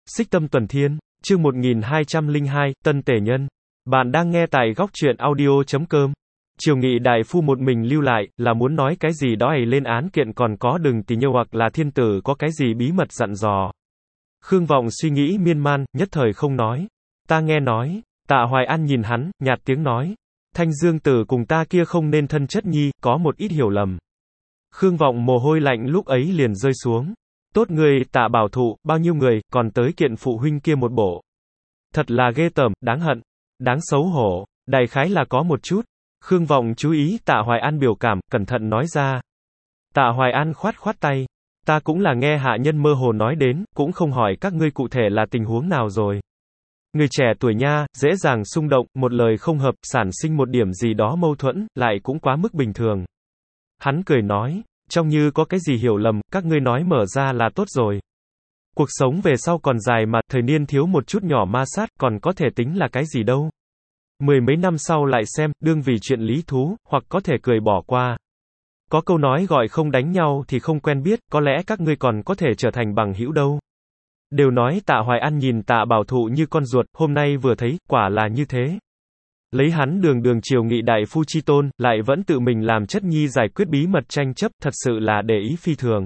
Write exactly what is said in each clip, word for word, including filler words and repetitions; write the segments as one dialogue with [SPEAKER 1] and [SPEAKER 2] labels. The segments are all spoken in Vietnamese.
[SPEAKER 1] Xích Tâm Tuần Thiên, chương một nghìn hai trăm lẻ hai, Tân Tề Nhân. Bạn đang nghe tại góc truyện audio chấm com. Triều Nghị đại phu một mình lưu lại, là muốn nói cái gì đó ầy lên án kiện còn có đừng tỉ nhêu hoặc là thiên tử có cái gì bí mật dặn dò. Khương Vọng suy nghĩ miên man, nhất thời không nói. Ta nghe nói, Tạ Hoài An nhìn hắn, nhạt tiếng nói. Thanh Dương tử cùng ta kia không nên thân chất nhi, có một ít hiểu lầm. Khương Vọng mồ hôi lạnh lúc ấy liền rơi xuống. Tốt người, Tạ bảo thụ, bao nhiêu người, còn tới kiện phụ huynh kia một bộ. Thật là ghê tởm, đáng hận, đáng xấu hổ, đại khái là có một chút. Khương Vọng chú ý Tạ Hoài An biểu cảm, cẩn thận nói ra. Tạ Hoài An khoát khoát tay. Ta cũng là nghe hạ nhân mơ hồ nói đến, cũng không hỏi các ngươi cụ thể là tình huống nào rồi. Người trẻ tuổi nha, dễ dàng xung động, một lời không hợp, sản sinh một điểm gì đó mâu thuẫn, lại cũng quá mức bình thường. Hắn cười nói, trông như có cái gì hiểu lầm, các ngươi nói mở ra là tốt rồi. Cuộc sống về sau còn dài mà, thời niên thiếu một chút nhỏ ma sát, còn có thể tính là cái gì đâu. Mười mấy năm sau lại xem, đương vì chuyện lý thú, hoặc có thể cười bỏ qua. Có câu nói gọi không đánh nhau thì không quen biết, có lẽ các ngươi còn có thể trở thành bằng hữu đâu. Đều nói Tạ Hoài An nhìn Tạ bảo thụ như con ruột, hôm nay vừa thấy, quả là như thế. Lấy hắn đường đường Triều Nghị đại phu chi tôn, lại vẫn tự mình làm chất nhi giải quyết bí mật tranh chấp, thật sự là để ý phi thường.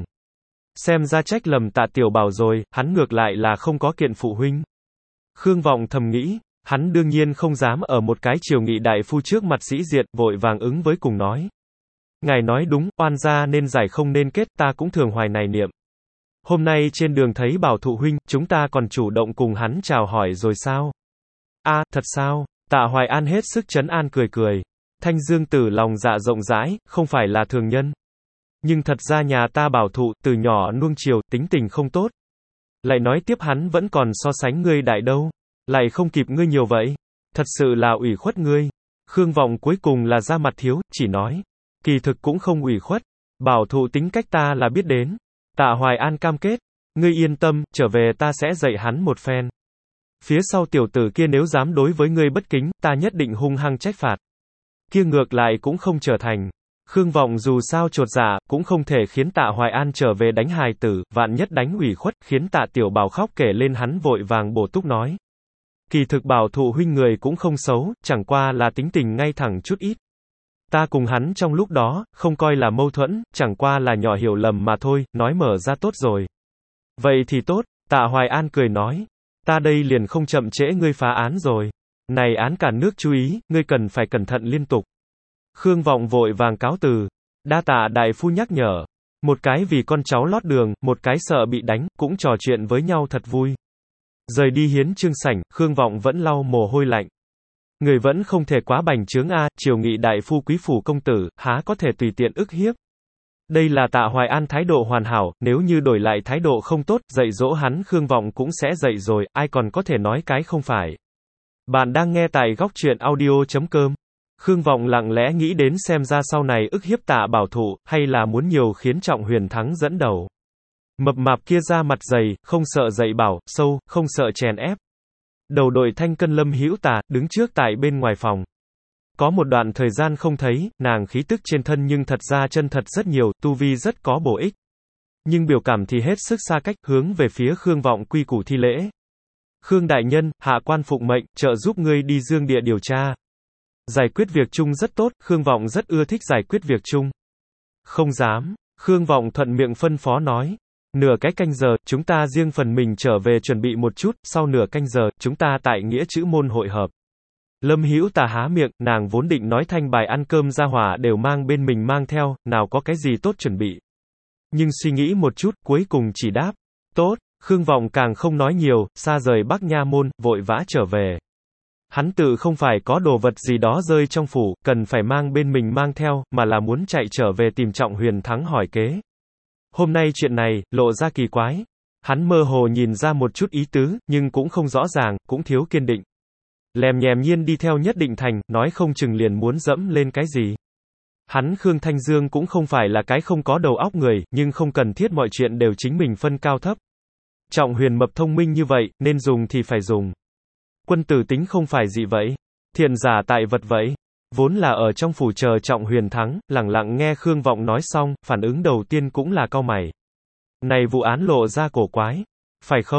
[SPEAKER 1] Xem ra trách lầm Tạ tiểu bảo rồi, hắn ngược lại là không có kiện phụ huynh. Khương Vọng thầm nghĩ, hắn đương nhiên không dám ở một cái Triều Nghị đại phu trước mặt sĩ diệt, vội vàng ứng với cùng nói. Ngài nói đúng, oan gia nên giải không nên kết, ta cũng thường hoài này niệm. Hôm nay trên đường thấy bảo thụ huynh, chúng ta còn chủ động cùng hắn chào hỏi rồi sao? A, thật sao? Tạ Hoài An hết sức trấn an cười cười. Thanh Dương tử lòng dạ rộng rãi, không phải là thường nhân. Nhưng thật ra nhà ta bảo thụ, từ nhỏ nuông chiều, tính tình không tốt. Lại nói tiếp hắn vẫn còn so sánh ngươi đại đâu. Lại không kịp ngươi nhiều vậy. Thật sự là ủy khuất ngươi. Khương Vọng cuối cùng là ra mặt thiếu, chỉ nói. Kỳ thực cũng không ủy khuất. Bảo thụ tính cách ta là biết đến. Tạ Hoài An cam kết. Ngươi yên tâm, trở về ta sẽ dạy hắn một phen. Phía sau tiểu tử kia nếu dám đối với ngươi bất kính, ta nhất định hung hăng trách phạt. Kia ngược lại cũng không trở thành. Khương Vọng dù sao chột dạ, cũng không thể khiến Tạ Hoài An trở về đánh hài tử, vạn nhất đánh ủy khuất, khiến Tạ tiểu bảo khóc kể lên hắn vội vàng bổ túc nói. Kỳ thực bảo thụ huynh người cũng không xấu, chẳng qua là tính tình ngay thẳng chút ít. Ta cùng hắn trong lúc đó, không coi là mâu thuẫn, chẳng qua là nhỏ hiểu lầm mà thôi, nói mở ra tốt rồi. Vậy thì tốt, Tạ Hoài An cười nói. Ta đây liền không chậm trễ ngươi phá án rồi. Này án cả nước chú ý, ngươi cần phải cẩn thận liên tục. Khương Vọng vội vàng cáo từ. Đa tạ đại phu nhắc nhở. Một cái vì con cháu lót đường, một cái sợ bị đánh, cũng trò chuyện với nhau thật vui. Rời đi hiến chương sảnh, Khương Vọng vẫn lau mồ hôi lạnh. Người vẫn không thể quá bành trướng a, Triều Nghị đại phu quý phủ công tử, há có thể tùy tiện ức hiếp. Đây là Tạ Hoài An thái độ hoàn hảo, nếu như đổi lại thái độ không tốt, dạy dỗ hắn Khương Vọng cũng sẽ dạy rồi, ai còn có thể nói cái không phải. Bạn đang nghe tại góc truyện audio chấm com. Khương Vọng lặng lẽ nghĩ đến xem ra sau này ức hiếp Tạ bảo thụ, hay là muốn nhiều khiến Trọng Huyền thắng dẫn đầu. Mập mạp kia ra mặt dày, không sợ dạy bảo, sâu, không sợ chèn ép. Đầu đội thanh cân Lâm Hữu Tà, đứng trước tại bên ngoài phòng. Có một đoạn thời gian không thấy, nàng khí tức trên thân nhưng thật ra chân thật rất nhiều, tu vi rất có bổ ích. Nhưng biểu cảm thì hết sức xa cách, hướng về phía Khương Vọng quy củ thi lễ. Khương đại nhân, hạ quan phụng mệnh, trợ giúp ngươi đi dương địa điều tra. Giải quyết việc chung rất tốt, Khương Vọng rất ưa thích giải quyết việc chung. Không dám, Khương Vọng thuận miệng phân phó nói. Nửa cái canh giờ, chúng ta riêng phần mình trở về chuẩn bị một chút, sau nửa canh giờ, chúng ta tại nghĩa chữ môn hội hợp. Lâm Hữu Tà há miệng, nàng vốn định nói thanh bài ăn cơm ra hỏa đều mang bên mình mang theo, nào có cái gì tốt chuẩn bị. Nhưng suy nghĩ một chút, cuối cùng chỉ đáp. Tốt, Khương Vọng càng không nói nhiều, xa rời Bắc Nha môn, vội vã trở về. Hắn tự không phải có đồ vật gì đó rơi trong phủ, cần phải mang bên mình mang theo, mà là muốn chạy trở về tìm Trọng Huyền thắng hỏi kế. Hôm nay chuyện này, lộ ra kỳ quái. Hắn mơ hồ nhìn ra một chút ý tứ, nhưng cũng không rõ ràng, cũng thiếu kiên định. Lèm nhèm nhiên đi theo Nhất Định Thành, nói không chừng liền muốn dẫm lên cái gì. Hắn Khương Thanh Dương cũng không phải là cái không có đầu óc người, nhưng không cần thiết mọi chuyện đều chính mình phân cao thấp. Trọng Huyền mập thông minh như vậy, nên dùng thì phải dùng. Quân tử tính không phải gì vậy. Thiện giả tại vật vậy. Vốn là ở trong phủ chờ Trọng Huyền thắng, lẳng lặng nghe Khương Vọng nói xong, phản ứng đầu tiên cũng là cau mày. Này vụ án lộ ra cổ quái. Phải không?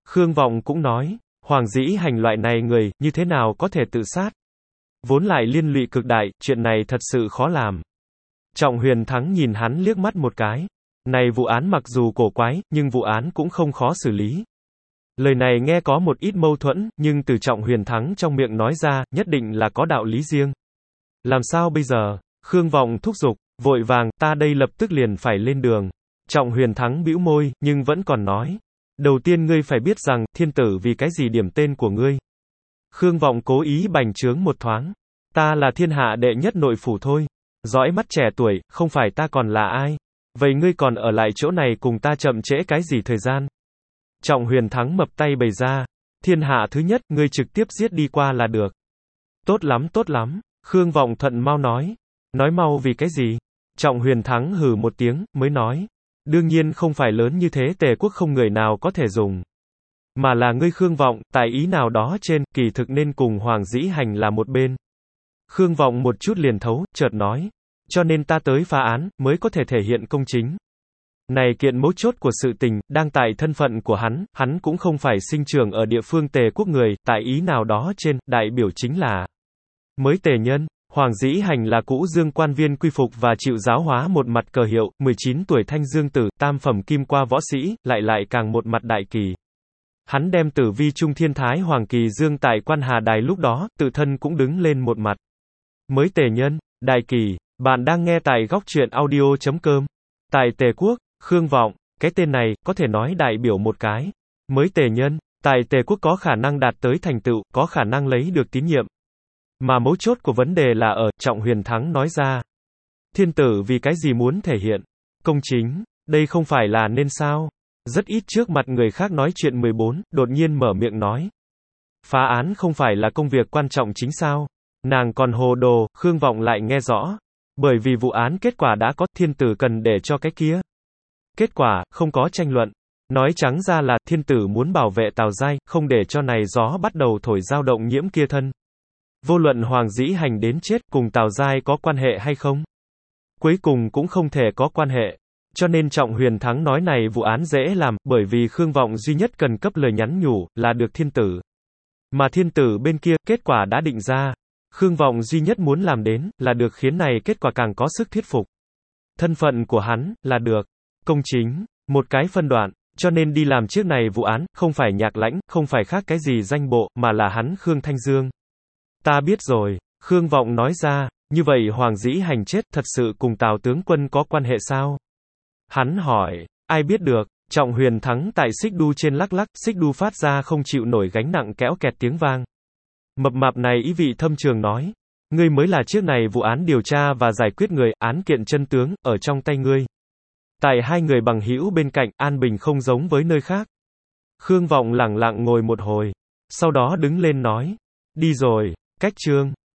[SPEAKER 1] Khương Vọng cũng nói, Hoàng Dĩ Hành loại này người, như thế nào có thể tự sát? Vốn lại liên lụy cực đại, chuyện này thật sự khó làm. Trọng Huyền Thắng nhìn hắn liếc mắt một cái. Này vụ án mặc dù cổ quái, nhưng vụ án cũng không khó xử lý. Lời này nghe có một ít mâu thuẫn, nhưng từ Trọng Huyền Thắng trong miệng nói ra, nhất định là có đạo lý riêng. Làm sao bây giờ? Khương Vọng thúc giục, vội vàng, ta đây lập tức liền phải lên đường. Trọng Huyền Thắng bĩu môi, nhưng vẫn còn nói. Đầu tiên ngươi phải biết rằng, thiên tử vì cái gì điểm tên của ngươi. Khương Vọng cố ý bành trướng một thoáng. Ta là thiên hạ đệ nhất nội phủ thôi. Dõi mắt trẻ tuổi, không phải ta còn là ai. Vậy ngươi còn ở lại chỗ này cùng ta chậm trễ cái gì thời gian? Trọng Huyền Thắng mập tay bày ra. Thiên hạ thứ nhất, ngươi trực tiếp giết đi qua là được. Tốt lắm tốt lắm. Khương Vọng thuận mau nói. Nói mau vì cái gì? Trọng Huyền Thắng hừ một tiếng, mới nói. Đương nhiên không phải lớn như thế Tề quốc không người nào có thể dùng. Mà là ngươi Khương Vọng, tài ý nào đó trên, kỳ thực nên cùng Hoàng Dĩ Hành là một bên. Khương Vọng một chút liền thấu, chợt nói. Cho nên ta tới phá án, mới có thể thể hiện công chính. Này kiện mấu chốt của sự tình, đang tại thân phận của hắn, hắn cũng không phải sinh trưởng ở địa phương Tề quốc người, tại ý nào đó trên, đại biểu chính là mới Tề nhân. Hoàng Dĩ Hành là cũ dương quan viên quy phục và chịu giáo hóa một mặt cờ hiệu, mười chín tuổi thanh dương tử, tam phẩm kim qua võ sĩ, lại lại càng một mặt đại kỳ. Hắn đem tử vi trung thiên thái Hoàng Kỳ Dương tại quan Hà Đài lúc đó, tự thân cũng đứng lên một mặt. Mới Tề nhân, đại kỳ, bạn đang nghe tại góc truyện audio chấm com. Tại Tề quốc, Khương Vọng, cái tên này, có thể nói đại biểu một cái. Mới Tề nhân, tại Tề quốc có khả năng đạt tới thành tựu, có khả năng lấy được tín nhiệm. Mà mấu chốt của vấn đề là ở, Trọng Huyền Thắng nói ra. Thiên tử vì cái gì muốn thể hiện? Công chính, đây không phải là nên sao? Rất ít trước mặt người khác nói chuyện mười bốn, đột nhiên mở miệng nói. Phá án không phải là công việc quan trọng chính sao? Nàng còn hồ đồ, Khương Vọng lại nghe rõ. Bởi vì vụ án kết quả đã có, thiên tử cần để cho cái kia. Kết quả, không có tranh luận. Nói trắng ra là, thiên tử muốn bảo vệ Tào Giai, không để cho này gió bắt đầu thổi dao động nhiễm kia thân. Vô luận Hoàng Dĩ Hành đến chết, cùng Tào Giai có quan hệ hay không? Cuối cùng cũng không thể có quan hệ. Cho nên Trọng Huyền Thắng nói này vụ án dễ làm, bởi vì Khương Vọng duy nhất cần cấp lời nhắn nhủ, là được thiên tử. Mà thiên tử bên kia, kết quả đã định ra. Khương Vọng duy nhất muốn làm đến, là được khiến này kết quả càng có sức thuyết phục. Thân phận của hắn, là được. Công chính. Một cái phân đoạn. Cho nên đi làm trước này vụ án, không phải Nhạc Lãnh, không phải khác cái gì danh bộ, mà là hắn Khương Thanh Dương. Ta biết rồi. Khương Vọng nói ra. Như vậy Hoàng Dĩ Hành chết, thật sự cùng Tào tướng quân có quan hệ sao? Hắn hỏi. Ai biết được. Trọng Huyền Thắng tại xích đu trên lắc lắc, xích đu phát ra không chịu nổi gánh nặng kéo kẹt tiếng vang. Mập mạp này ý vị thâm trường nói. Ngươi mới là trước này vụ án điều tra và giải quyết người, án kiện chân tướng, ở trong tay ngươi. Tại hai người bằng hữu bên cạnh, an bình không giống với nơi khác. Khương Vọng lẳng lặng ngồi một hồi. Sau đó đứng lên nói. Đi rồi. Cách chương.